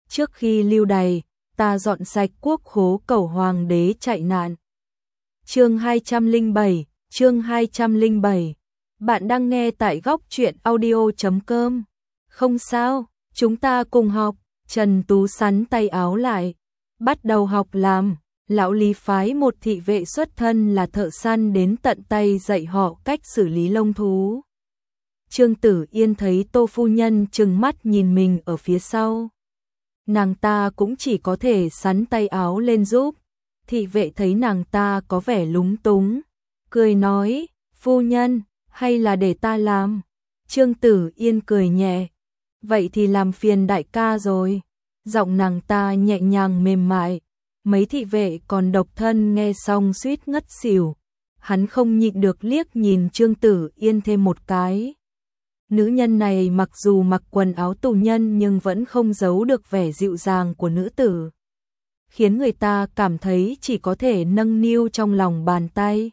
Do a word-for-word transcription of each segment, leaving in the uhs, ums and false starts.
trước khi lưu đày, ta dọn sạch quốc khố cầu hoàng đế chạy nạn. Chương hai trăm lẻ bảy, chương hai trăm lẻ bảy. Bạn đang nghe tại góc truyện audio chấm com. Không sao, chúng ta cùng học. Trần Tú sắn tay áo lại, bắt đầu học làm. Lão Lý phái một thị vệ xuất thân là thợ săn đến tận tay dạy họ cách xử lý lông thú. Trương Tử Yên thấy Tô phu nhân trừng mắt nhìn mình ở phía sau. Nàng ta cũng chỉ có thể sắn tay áo lên giúp. Thị vệ thấy nàng ta có vẻ lúng túng, cười nói, phu nhân, hay là để ta làm? Trương Tử Yên cười nhẹ, vậy thì làm phiền đại ca rồi. Giọng nàng ta nhẹ nhàng mềm mại, mấy thị vệ còn độc thân nghe xong suýt ngất xỉu. Hắn không nhịn được liếc nhìn Trương Tử Yên thêm một cái. Nữ nhân này mặc dù mặc quần áo tù nhân nhưng vẫn không giấu được vẻ dịu dàng của nữ tử, khiến người ta cảm thấy chỉ có thể nâng niu trong lòng bàn tay.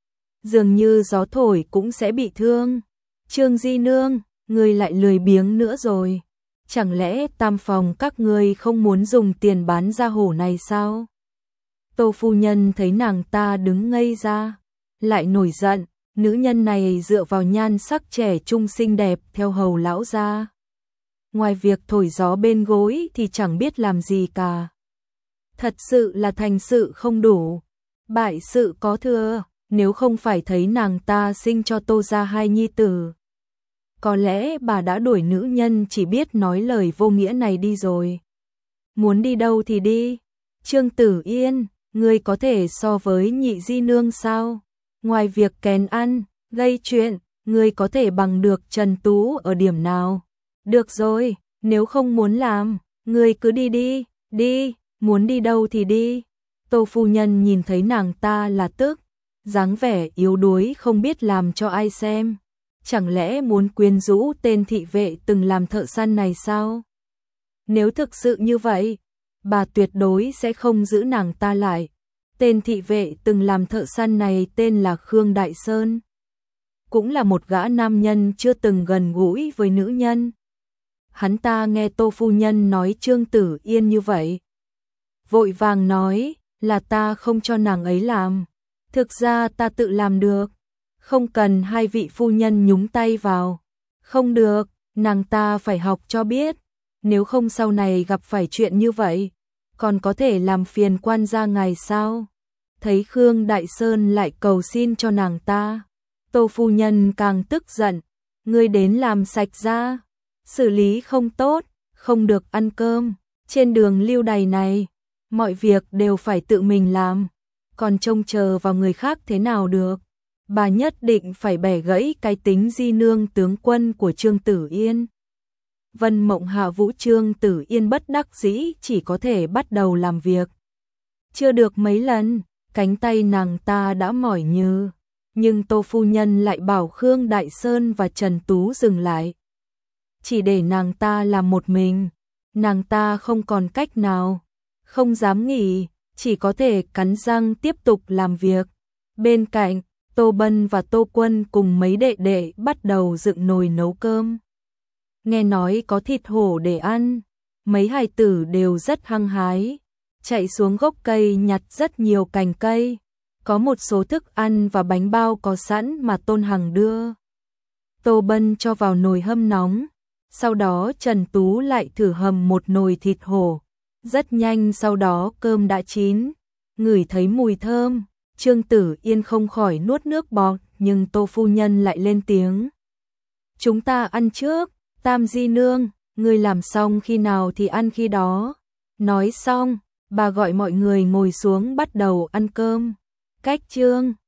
Dường như gió thổi cũng sẽ bị thương. Trương Di Nương, ngươi lại lười biếng nữa rồi. Chẳng lẽ tam phòng các ngươi không muốn dùng tiền bán ra hổ này sao? Tô phu nhân thấy nàng ta đứng ngây ra, lại nổi giận. Nữ nhân này dựa vào nhan sắc trẻ trung xinh đẹp theo hầu lão gia, ngoài việc thổi gió bên gối thì chẳng biết làm gì cả. Thật sự là thành sự không đủ, bại sự có thừa. Nếu không phải thấy nàng ta sinh cho Tô gia hai nhi tử, có lẽ bà đã đuổi nữ nhân chỉ biết nói lời vô nghĩa này đi rồi. Muốn đi đâu thì đi. Trương Tử Yên, ngươi có thể so với nhị di nương sao? Ngoài việc kén ăn, gây chuyện, ngươi có thể bằng được Trần Tú ở điểm nào? Được rồi, nếu không muốn làm, ngươi cứ đi đi, đi, muốn đi đâu thì đi. Tô phu nhân nhìn thấy nàng ta là tức, dáng vẻ yếu đuối không biết làm cho ai xem. Chẳng lẽ muốn quyến rũ tên thị vệ từng làm thợ săn này sao? Nếu thực sự như vậy, bà tuyệt đối sẽ không giữ nàng ta lại. Tên thị vệ từng làm thợ săn này tên là Khương Đại Sơn, cũng là một gã nam nhân chưa từng gần gũi với nữ nhân. Hắn ta nghe Tô phu nhân nói Trương Tử Yên như vậy, vội vàng nói, là ta không cho nàng ấy làm. Thực ra ta tự làm được, không cần hai vị phu nhân nhúng tay vào. Không được, nàng ta phải học cho biết, nếu không sau này gặp phải chuyện như vậy, còn có thể làm phiền quan gia ngài sao? Thấy Khương Đại Sơn lại cầu xin cho nàng ta, Tô phu nhân càng tức giận. Ngươi đến làm sạch ra, xử lý không tốt, không được ăn cơm. Trên đường lưu đày này, mọi việc đều phải tự mình làm, còn trông chờ vào người khác thế nào được. Bà nhất định phải bẻ gãy cái tính di nương tướng quân của Trương Tử Yên. Vân Mộng hạ vũ Trương Tử Yên bất đắc dĩ chỉ có thể bắt đầu làm việc. Chưa được mấy lần, cánh tay nàng ta đã mỏi nhừ, nhưng Tô phu nhân lại bảo Khương Đại Sơn và Trần Tú dừng lại. Chỉ để nàng ta làm một mình, nàng ta không còn cách nào, không dám nghỉ, chỉ có thể cắn răng tiếp tục làm việc. Bên cạnh, Tô Bân và Tô Quân cùng mấy đệ đệ bắt đầu dựng nồi nấu cơm. Nghe nói có thịt hổ để ăn, mấy hài tử đều rất hăng hái, chạy xuống gốc cây nhặt rất nhiều cành cây. Có một số thức ăn và bánh bao có sẵn mà Tôn Hằng đưa. Tô Bân cho vào nồi hâm nóng, sau đó Trần Tú lại thử hầm một nồi thịt hổ. Rất nhanh sau đó cơm đã chín, ngửi thấy mùi thơm, Trương Tử Yên không khỏi nuốt nước bọt, nhưng Tô phu nhân lại lên tiếng. Chúng ta ăn trước, Tam di nương, ngươi làm xong khi nào thì ăn khi đó. Nói xong, bà gọi mọi người ngồi xuống bắt đầu ăn cơm. Cách chương